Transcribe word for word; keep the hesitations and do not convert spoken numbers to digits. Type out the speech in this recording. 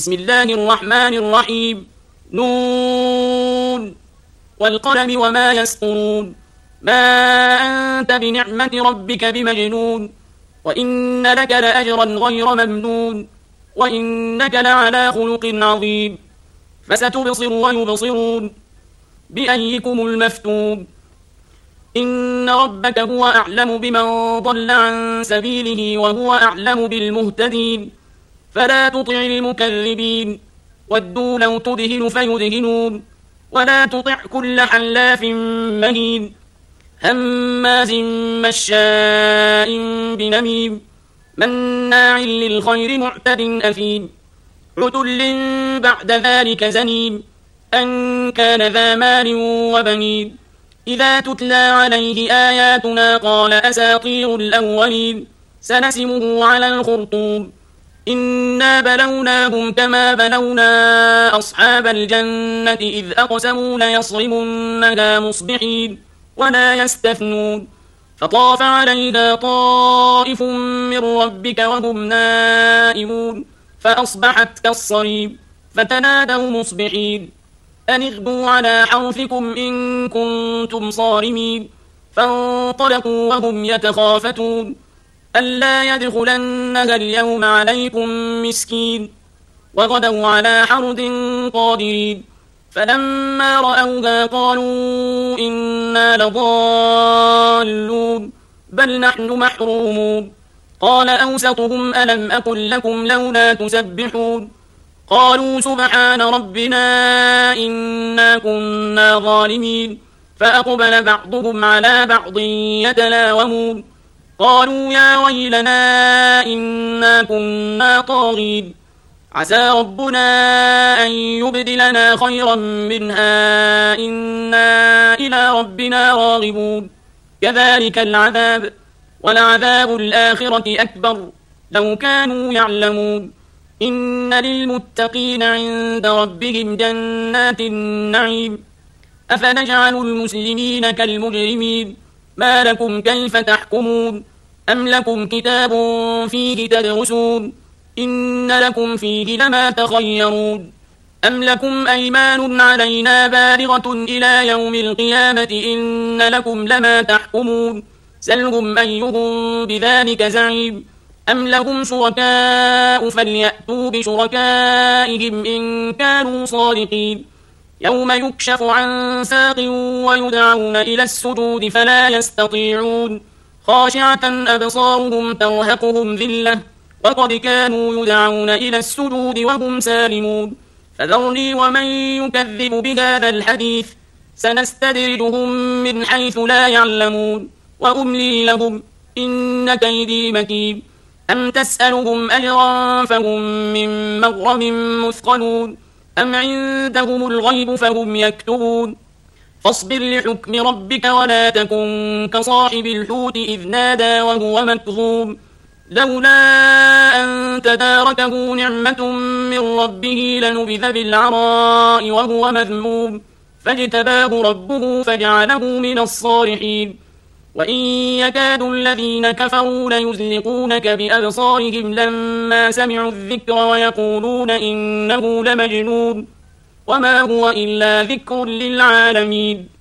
بسم الله الرحمن الرحيم. نون والقلم وما يسطرون. ما أنت بنعمة ربك بمجنون. وإن لك لأجرا غير ممنون. وإنك لعلى خلق عظيم. فستبصر ويبصرون بأيكم المفتون. إن ربك هو أعلم بمن ضل عن سبيله وهو أعلم بالمهتدين. فلا تطع المكذبين. ودوا لو تدهن فيدهنون. ولا تطع كل حلاف مهين هماز مشاء بنميم مناع للخير معتد أثيم عتل بعد ذلك زنيم أن كان ذا مال وبنين إذا تتلى عليه آياتنا قال أساطير الأولين سنسمه على الخرطوم إنا بلوناهم كما بلونا أصحاب الجنة إذ أقسموا ليصرمنها مصبحين ولا يستثنون فطاف علينا طائف من ربك وهم نائمون فأصبحت كالصريم فتنادوا مصبحين أن اغدوا على حرثكم إن كنتم صارمين فانطلقوا وهم يتخافتون ألا يدخلنها اليوم عليكم مسكين وغدوا على حرد قادرين فلما رأوها قالوا إنا لضالون بل نحن محرومون قال أوسطهم ألم أقل لكم لولا تسبحون قالوا سبحان ربنا إنا كنا ظالمين فأقبل بعضهم على بعض يتلاومون قالوا يا ويلنا إنا كنا طاغين عسى ربنا أن يبدلنا خيرا منها إنا إلى ربنا راغبون كذلك العذاب ولعذاب الآخرة أكبر لو كانوا يعلمون إن للمتقين عند ربهم جنات النعيم أفنجعل المسلمين كالمجرمين ما لكم كيف تحكمون أم لكم كتاب فيه تدرسون إن لكم فيه لما تخيرون أم لكم أيمان علينا بالغة إلى يوم القيامة إن لكم لما تحكمون سلهم أيهم بذلك زعيم أم لهم شركاء فليأتوا بشركائهم إن كانوا صادقين يوم يكشف عن ساق ويدعون إلى السجود فلا يستطيعون خاشعة أبصارهم ترهقهم ذلة وقد كانوا يدعون إلى السجود وهم سالمون فذرني ومن يكذب بهذا الحديث سنستدرجهم من حيث لا يعلمون وأملي لهم إن كيدي متين أم تسألهم أجرا فهم من مغرم مثقلون أم عندهم الغيب فهم يكتبون فاصبر لحكم ربك ولا تكن كصاحب الحوت إذ نادى وهو مكظوم لولا أن تداركه نعمة من ربه لنبذ بالعراء وهو مذموم فاجتباه ربه فجعله من الصالحين وإن يكاد الذين كفروا ليزلقونك بأبصارهم لما سمعوا الذكر ويقولون إنه لمجنون وما هو إلا ذكر للعالمين.